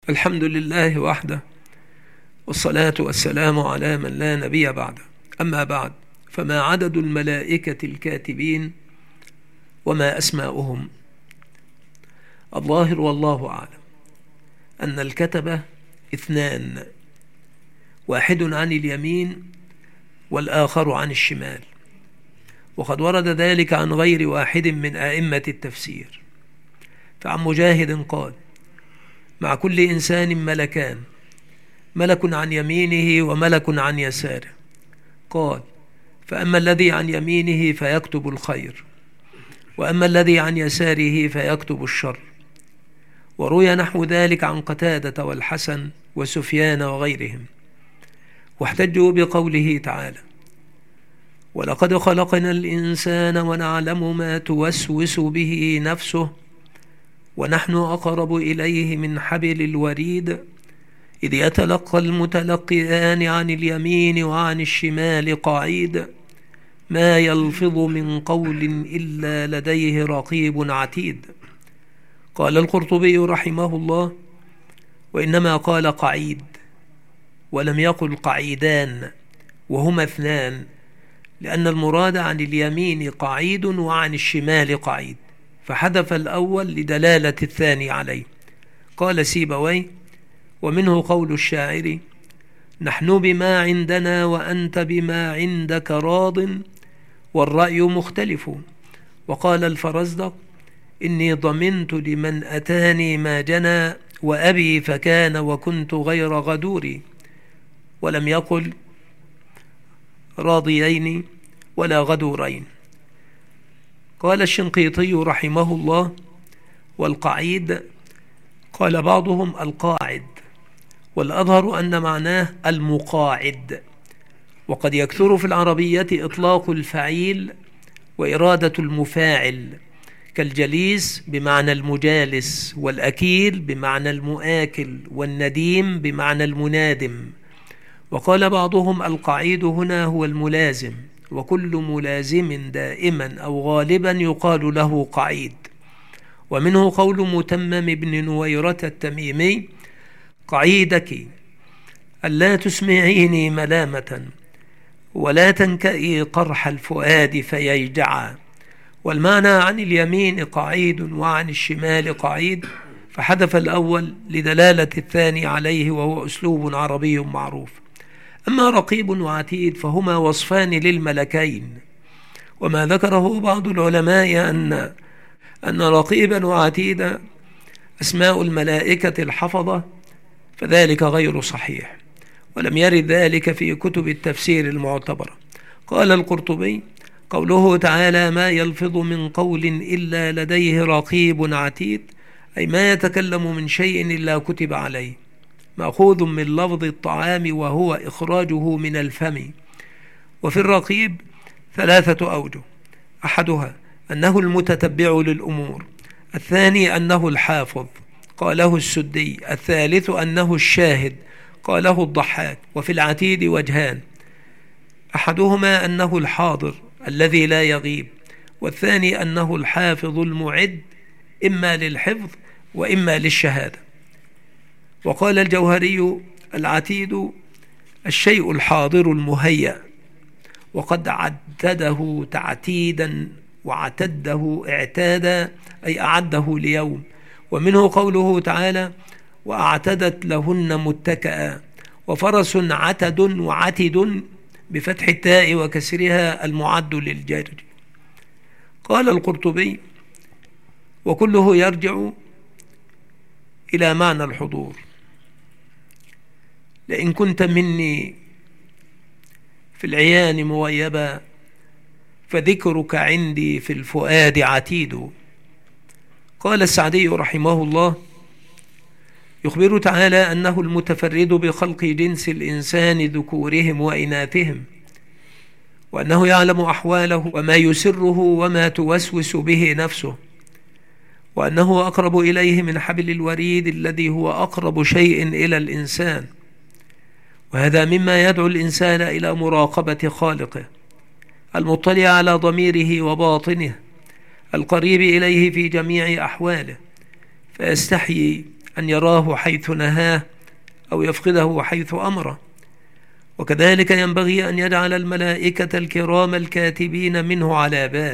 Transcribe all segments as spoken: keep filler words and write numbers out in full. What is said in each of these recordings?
الحمد لله وحده، والصلاة والسلام على من لا نبي بعده. أما بعد، فما عدد الملائكة الكاتبين وما أسماؤهم؟ الظاهر والله أعلم أن الكتبة اثنان، واحد عن اليمين والآخر عن الشمال، وقد ورد ذلك عن غير واحد من أئمة التفسير. فعن مجاهد قال: مع كل إنسان ملكان، ملك عن يمينه وملك عن يساره. قال: فأما الذي عن يمينه فيكتب الخير، وأما الذي عن يساره فيكتب الشر. وروي نحو ذلك عن قتادة والحسن وسفيان وغيرهم، واحتجوا بقوله تعالى: ولقد خلقنا الإنسان ونعلم ما توسوس به نفسه ونحن أقرب إليه من حبل الوريد إذ يتلقى المتلقيان عن اليمين وعن الشمال قعيد ما يلفظ من قول إلا لديه رقيب عتيد. قال القرطبي رحمه الله: وإنما قال قعيد ولم يقل قعيدان، وهما اثنان، لأن المراد عن اليمين قعيد وعن الشمال قعيد، فحذف الأول لدلالة الثاني عليه. قال سيبويه: ومنه قول الشاعر: نحن بما عندنا وأنت بما عندك راض والرأي مختلف. وقال الفرزدق: إني ضمنت لمن أتاني ما جنى وأبي فكان وكنت غير غدور. ولم يقل راضيين ولا غدورين. قال الشنقيطي رحمه الله: والقعيد قال بعضهم القاعد، والأظهر أن معناه المقاعد. وقد يكثر في العربية إطلاق الفعيل وإرادة المفاعل، كالجليس بمعنى المجالس، والأكيل بمعنى المؤاكل، والنديم بمعنى المنادم. وقال بعضهم القعيد هنا هو الملازم، وكل ملازم دائما أو غالبا يقال له قعيد. ومنه قول متمم بن نويرة التميمي: قعيدك ألا تسمعيني ملامة ولا تنكئي قرح الفؤاد فيجدعا. والمعنى عن اليمين قعيد وعن الشمال قعيد، فحذف الأول لدلالة الثاني عليه، وهو أسلوب عربي معروف. أما رقيب وعتيد فهما وصفان للملكين، وما ذكره بعض العلماء أن أن رقيبا وعتيدا أسماء الملائكة الحفظة، فذلك غير صحيح، ولم يرد ذلك في كتب التفسير المعتبرة. قال القرطبي: قوله تعالى: ما يلفظ من قول إلا لديه رقيب عتيد، أي ما يتكلم من شيء إلا كتب عليه، مأخوذ من لفظ الطعام وهو إخراجه من الفم. وفي الرقيب ثلاثة أوجه: أحدها أنه المتتبع للأمور، الثاني أنه الحافظ قاله السدي، الثالث أنه الشاهد قاله الضحاك. وفي العتيد وجهان: أحدهما أنه الحاضر الذي لا يغيب، والثاني أنه الحافظ المعد، إما للحفظ وإما للشهادة. وقال الجوهري: العتيد الشيء الحاضر المهيأ، وقد عدده تعتيدا وعتده اعتادا، أي أعده ليوم. ومنه قوله تعالى: وأعتدت لهن متكئا. وفرس عتد وعتد بفتح التاء وكسرها المعد للجري. قال القرطبي: وكله يرجع إلى معنى الحضور. لئن كنت مني في العيان مغيبا فذكرك عندي في الفؤاد عتيد. قال السعدي رحمه الله: يخبر تعالى أنه المتفرد بخلق جنس الإنسان ذكورهم وإناثهم، وأنه يعلم أحواله وما يسره وما توسوس به نفسه، وأنه أقرب إليه من حبل الوريد الذي هو أقرب شيء إلى الإنسان. وهذا مما يدعو الإنسان إلى مراقبة خالقه المطلع على ضميره وباطنه القريب إليه في جميع أحواله، فيستحيي أن يراه حيث نهاه أو يفقده حيث أمره. وكذلك ينبغي أن يجعل الملائكة الكرام الكاتبين منه على بال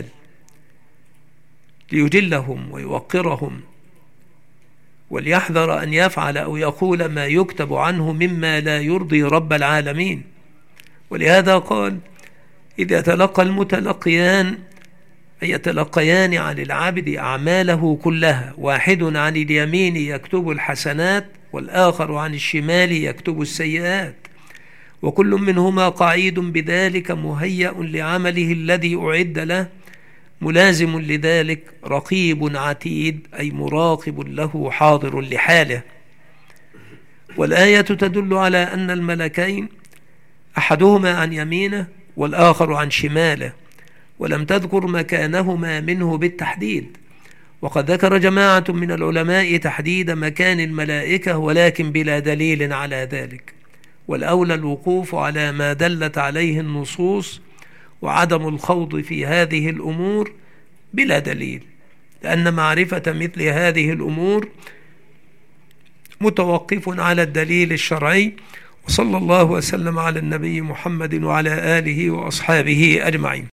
ليجلهم ويوقرهم، وليحذر أن يفعل أو يقول ما يكتب عنه مما لا يرضي رب العالمين. ولهذا قال: إذ يتلقى المتلقيان أي يتلقيان عن العبد أعماله كلها، واحد عن اليمين يكتب الحسنات والآخر عن الشمال يكتب السيئات، وكل منهما قعيد بذلك مهيأ لعمله الذي أعد له، ملازم لذلك رقيب عتيد أي مراقب له حاضر لحاله. والآية تدل على أن الملكين أحدهما عن يمينه والآخر عن شماله، ولم تذكر مكانهما منه بالتحديد. وقد ذكر جماعة من العلماء تحديد مكان الملائكة ولكن بلا دليل على ذلك، والأولى الوقوف على ما دلت عليه النصوص وعدم الخوض في هذه الأمور بلا دليل، لأن معرفة مثل هذه الأمور متوقف على الدليل الشرعي. وصلى الله وسلم على النبي محمد وعلى آله وأصحابه أجمعين.